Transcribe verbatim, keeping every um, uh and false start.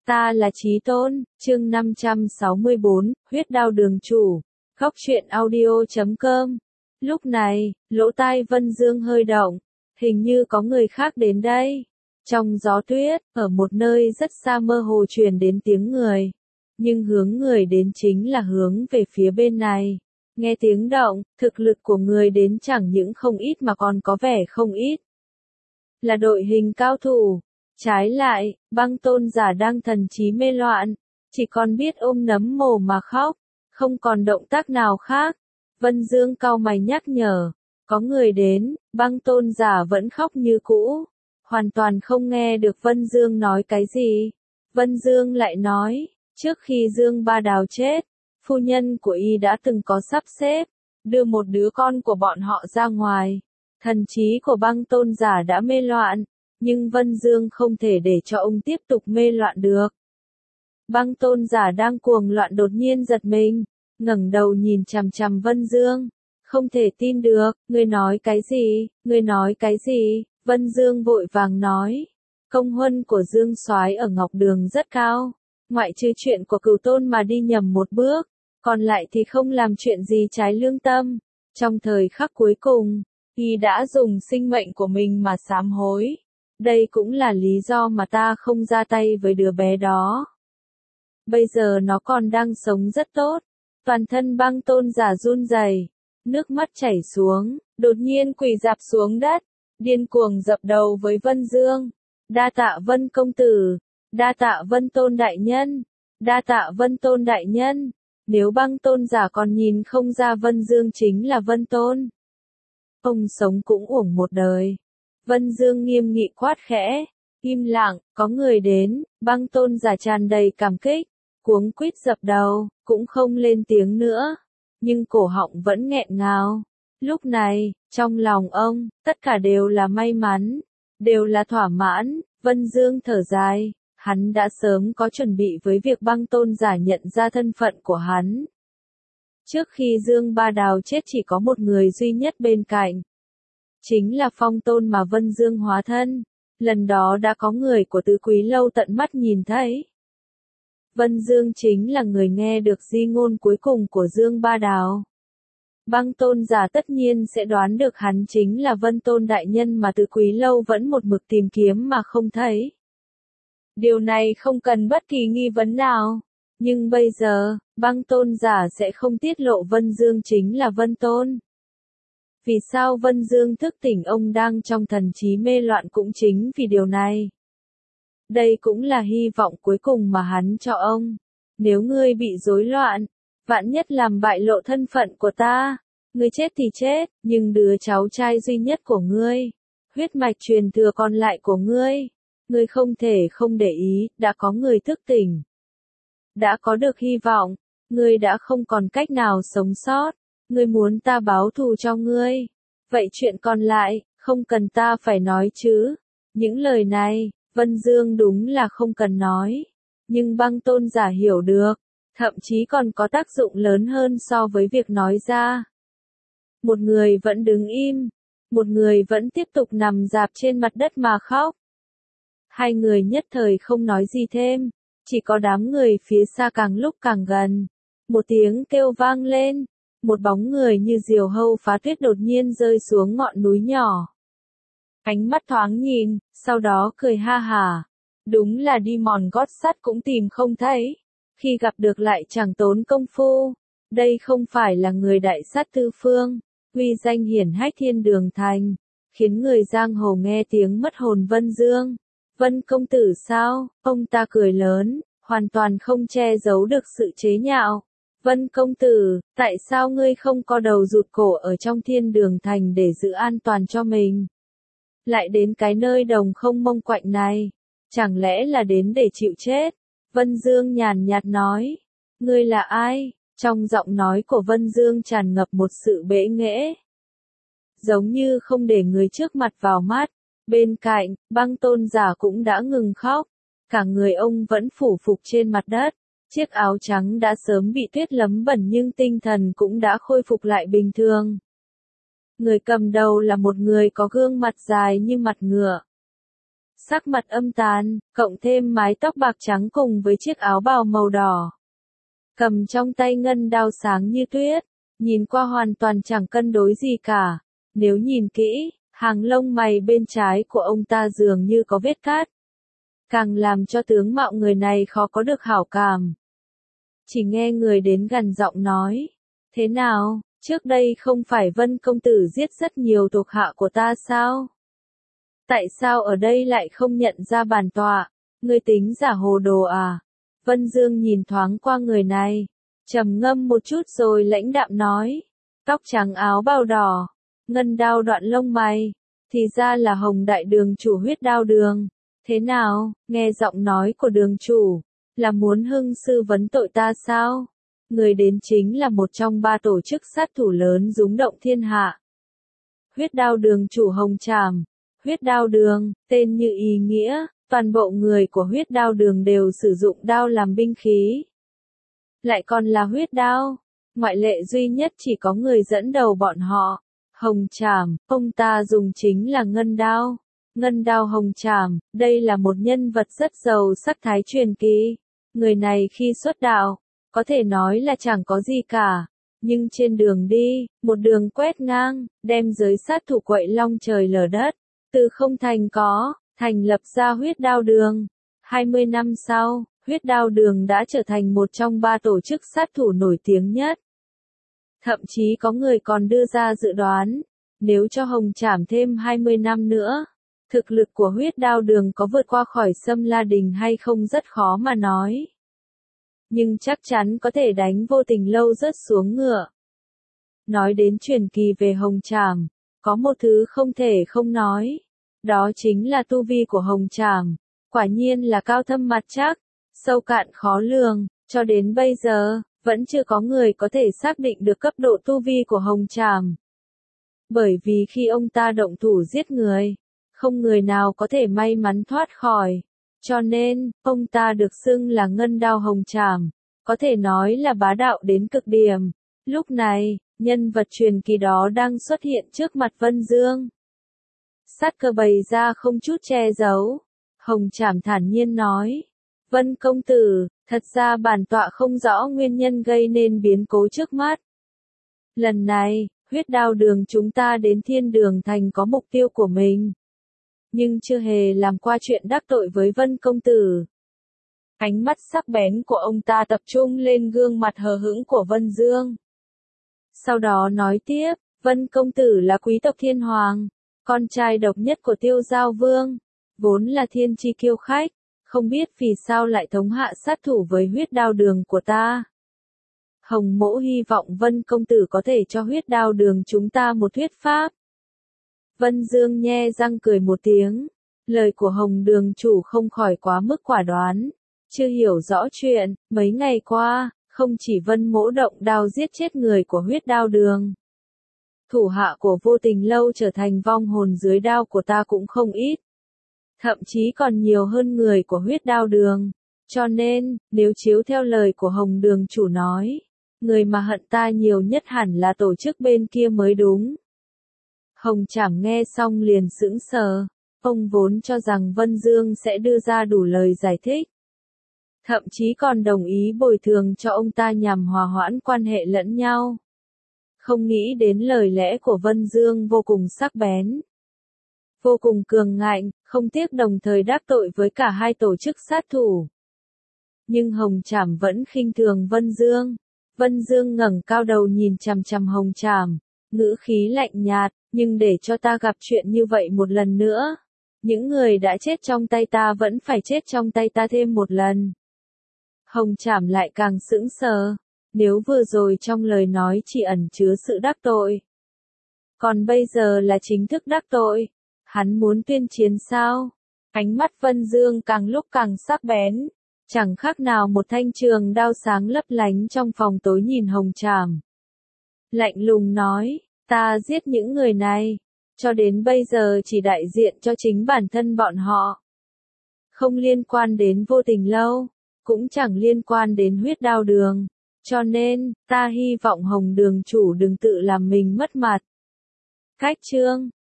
Ta là Chí Tôn, chương năm trăm sáu mươi bốn, huyết đao đường chủ. Góc truyện audio chấm com. Lúc này, lỗ tai Vân Dương hơi động, hình như có người khác đến đây. Trong gió tuyết, ở một nơi rất xa mơ hồ truyền đến tiếng người. Nhưng hướng người đến chính là hướng về phía bên này. Nghe tiếng động, thực lực của người đến chẳng những không ít mà còn có vẻ không ít. Là đội hình cao thủ. Trái lại, Băng Tôn giả đang thần trí mê loạn, chỉ còn biết ôm nấm mồ mà khóc, không còn động tác nào khác. Vân Dương cau mày nhắc nhở, có người đến, Băng Tôn giả vẫn khóc như cũ, hoàn toàn không nghe được Vân Dương nói cái gì. Vân Dương lại nói, trước khi Dương Ba Đào chết, phu nhân của y đã từng có sắp xếp, đưa một đứa con của bọn họ ra ngoài. Thần trí của Băng Tôn giả đã mê loạn. Nhưng Vân Dương không thể để cho ông tiếp tục mê loạn được. Băng Tôn giả đang cuồng loạn đột nhiên giật mình, ngẩng đầu nhìn chằm chằm Vân Dương, không thể tin được, ngươi nói cái gì, ngươi nói cái gì, Vân Dương vội vàng nói, công huân của Dương Soái ở Ngọc Đường rất cao, ngoại trừ chuyện của Cửu Tôn mà đi nhầm một bước, còn lại thì không làm chuyện gì trái lương tâm, trong thời khắc cuối cùng, y đã dùng sinh mệnh của mình mà sám hối. Đây cũng là lý do mà ta không ra tay với đứa bé đó. Bây giờ nó còn đang sống rất tốt. Toàn thân Băng Tôn giả run rẩy, nước mắt chảy xuống, đột nhiên quỳ rạp xuống đất, điên cuồng dập đầu với Vân Dương. Đa tạ Vân công tử, đa tạ Vân Tôn đại nhân, đa tạ Vân Tôn đại nhân. Nếu Băng Tôn giả còn nhìn không ra Vân Dương chính là Vân Tôn, ông sống cũng uổng một đời. Vân Dương nghiêm nghị quát khẽ, im lặng, có người đến, Băng Tôn giả tràn đầy cảm kích, cuống quýt dập đầu, cũng không lên tiếng nữa, nhưng cổ họng vẫn nghẹn ngào. Lúc này, trong lòng ông, tất cả đều là may mắn, đều là thỏa mãn. Vân Dương thở dài, hắn đã sớm có chuẩn bị với việc Băng Tôn giả nhận ra thân phận của hắn. Trước khi Dương Ba Đào chết chỉ có một người duy nhất bên cạnh. Chính là Phong Tôn mà Vân Dương hóa thân, lần đó đã có người của Tứ Quý Lâu tận mắt nhìn thấy. Vân Dương chính là người nghe được di ngôn cuối cùng của Dương Ba Đào. Băng Tôn giả tất nhiên sẽ đoán được hắn chính là Vân Tôn đại nhân mà Tứ Quý Lâu vẫn một mực tìm kiếm mà không thấy. Điều này không cần bất kỳ nghi vấn nào, nhưng bây giờ, Băng Tôn giả sẽ không tiết lộ Vân Dương chính là Vân Tôn. Vì sao Vân Dương thức tỉnh ông đang trong thần trí mê loạn cũng chính vì điều này. Đây cũng là hy vọng cuối cùng mà hắn cho ông. Nếu ngươi bị rối loạn, vạn nhất làm bại lộ thân phận của ta, ngươi chết thì chết, nhưng đứa cháu trai duy nhất của ngươi, huyết mạch truyền thừa còn lại của ngươi, ngươi không thể không để ý, đã có người thức tỉnh. Đã có được hy vọng, ngươi đã không còn cách nào sống sót. Ngươi muốn ta báo thù cho ngươi. Vậy chuyện còn lại, không cần ta phải nói chứ. Những lời này, Vân Dương đúng là không cần nói. Nhưng Băng Tôn giả hiểu được, thậm chí còn có tác dụng lớn hơn so với việc nói ra. Một người vẫn đứng im, một người vẫn tiếp tục nằm rạp trên mặt đất mà khóc. Hai người nhất thời không nói gì thêm, chỉ có đám người phía xa càng lúc càng gần. Một tiếng kêu vang lên. Một bóng người như diều hâu phá tuyết đột nhiên rơi xuống ngọn núi nhỏ. Ánh mắt thoáng nhìn, sau đó cười ha hả. Đúng là đi mòn gót sắt cũng tìm không thấy. Khi gặp được lại chẳng tốn công phu. Đây không phải là người đại sát tư phương, uy danh hiển hách thiên đường thành, khiến người giang hồ nghe tiếng mất hồn Vân Dương. Vân công tử sao? Ông ta cười lớn, hoàn toàn không che giấu được sự chế nhạo. Vân công tử, tại sao ngươi không co đầu rụt cổ ở trong thiên đường thành để giữ an toàn cho mình? Lại đến cái nơi đồng không mông quạnh này, chẳng lẽ là đến để chịu chết? Vân Dương nhàn nhạt nói, ngươi là ai? Trong giọng nói của Vân Dương tràn ngập một sự bẽ nghễ. Giống như không để người trước mặt vào mắt, bên cạnh, Băng Tôn giả cũng đã ngừng khóc, cả người ông vẫn phủ phục trên mặt đất. Chiếc áo trắng đã sớm bị tuyết lấm bẩn nhưng tinh thần cũng đã khôi phục lại bình thường. Người cầm đầu là một người có gương mặt dài như mặt ngựa. sắc mặt âm tàn, cộng thêm mái tóc bạc trắng cùng với chiếc áo bào màu đỏ. Cầm trong tay ngân đao sáng như tuyết, nhìn qua hoàn toàn chẳng cân đối gì cả. Nếu nhìn kỹ, hàng lông mày bên trái của ông ta dường như có vết cát. Càng làm cho tướng mạo người này khó có được hảo cảm. Chỉ nghe người đến gần giọng nói. Thế nào, trước đây không phải Vân công tử giết rất nhiều thuộc hạ của ta sao? Tại sao ở đây lại không nhận ra bản tọa? Ngươi tính giả hồ đồ à? Vân Dương nhìn thoáng qua người này, trầm ngâm một chút rồi lãnh đạm nói. Tóc trắng áo bào đỏ, ngân đao đoạn lông mày, thì ra là Hồng đại đường chủ Huyết Đao Đường. Thế nào, nghe giọng nói của đường chủ, là muốn hưng sư vấn tội ta sao? Người đến chính là một trong ba tổ chức sát thủ lớn rúng động thiên hạ. Huyết Đao Đường chủ Hồng Trảm. Huyết Đao Đường, tên như ý nghĩa, toàn bộ người của Huyết Đao Đường đều sử dụng đao làm binh khí. Lại còn là huyết đao, ngoại lệ duy nhất chỉ có người dẫn đầu bọn họ. Hồng Trảm, ông ta dùng chính là ngân đao. Ngân đao Hồng Trảm, đây là một nhân vật rất giàu sắc thái truyền kỳ. Người này khi xuất đạo, có thể nói là chẳng có gì cả. Nhưng trên đường đi, một đường quét ngang, đem giới sát thủ quậy long trời lở đất. Từ không thành có, thành lập ra Huyết Đao Đường. hai mươi năm sau, Huyết Đao Đường đã trở thành một trong ba tổ chức sát thủ nổi tiếng nhất. Thậm chí có người còn đưa ra dự đoán, nếu cho Hồng Trảm thêm hai mươi năm nữa, thực lực của Huyết Đao Đường có vượt qua khỏi Sâm La Đình hay không rất khó mà nói. Nhưng chắc chắn có thể đánh Vô Tình Lâu rớt xuống ngựa. Nói đến truyền kỳ về Hồng Trảm, có một thứ không thể không nói. Đó chính là tu vi của Hồng Trảm. Quả nhiên là cao thâm mặt chắc, sâu cạn khó lường, cho đến bây giờ, vẫn chưa có người có thể xác định được cấp độ tu vi của Hồng Trảm. Bởi vì khi ông ta động thủ giết người, không người nào có thể may mắn thoát khỏi. Cho nên, ông ta được xưng là Ngân Đao Hồng Trảm, có thể nói là bá đạo đến cực điểm. Lúc này, nhân vật truyền kỳ đó đang xuất hiện trước mặt Vân Dương. Sát cơ bày ra không chút che giấu. Hồng Trảm thản nhiên nói. Vân công tử, thật ra bản tọa không rõ nguyên nhân gây nên biến cố trước mắt. Lần này, Huyết Đao Đường chúng ta đến Thiên Đường Thành có mục tiêu của mình. Nhưng chưa hề làm qua chuyện đắc tội với Vân công tử. Ánh mắt sắc bén của ông ta tập trung lên gương mặt hờ hững của Vân Dương. Sau đó nói tiếp, Vân công tử là quý tộc Thiên Hoàng, con trai độc nhất của Tiêu Giao Vương, vốn là thiên chi kiêu khách, không biết vì sao lại thống hạ sát thủ với Huyết Đao Đường của ta. Hồng Mỗ hy vọng Vân công tử có thể cho Huyết Đao Đường chúng ta một thuyết pháp. Vân Dương nhe răng cười một tiếng, lời của Hồng Đường chủ không khỏi quá mức quả đoán, chưa hiểu rõ chuyện, mấy ngày qua, không chỉ Vân Mỗ động đao giết chết người của Huyết Đao Đường. Thủ hạ của Vô Tình Lâu trở thành vong hồn dưới đao của ta cũng không ít. Thậm chí còn nhiều hơn người của Huyết Đao Đường. Cho nên, nếu chiếu theo lời của Hồng Đường chủ nói, người mà hận ta nhiều nhất hẳn là tổ chức bên kia mới đúng. Hồng Trảm nghe xong liền sững sờ, ông vốn cho rằng Vân Dương sẽ đưa ra đủ lời giải thích. Thậm chí còn đồng ý bồi thường cho ông ta nhằm hòa hoãn quan hệ lẫn nhau. Không nghĩ đến lời lẽ của Vân Dương vô cùng sắc bén. Vô cùng cường ngạnh, không tiếc đồng thời đắc tội với cả hai tổ chức sát thủ. Nhưng Hồng Trảm vẫn khinh thường Vân Dương. Vân Dương ngẩng cao đầu nhìn chằm chằm Hồng Trảm, ngữ khí lạnh nhạt, nhưng để cho ta gặp chuyện như vậy một lần nữa. Những người đã chết trong tay ta vẫn phải chết trong tay ta thêm một lần. Hồng Trảm lại càng sững sờ, nếu vừa rồi trong lời nói chỉ ẩn chứa sự đắc tội. Còn bây giờ là chính thức đắc tội. Hắn muốn tuyên chiến sao? Ánh mắt Vân Dương càng lúc càng sắc bén, chẳng khác nào một thanh trường đao sáng lấp lánh trong phòng tối nhìn Hồng Trảm. Lạnh lùng nói, ta giết những người này, cho đến bây giờ chỉ đại diện cho chính bản thân bọn họ. Không liên quan đến Vô Tình Lâu, cũng chẳng liên quan đến Huyết Đao Đường, cho nên, ta hy vọng Hồng Đường chủ đừng tự làm mình mất mặt. Cách chương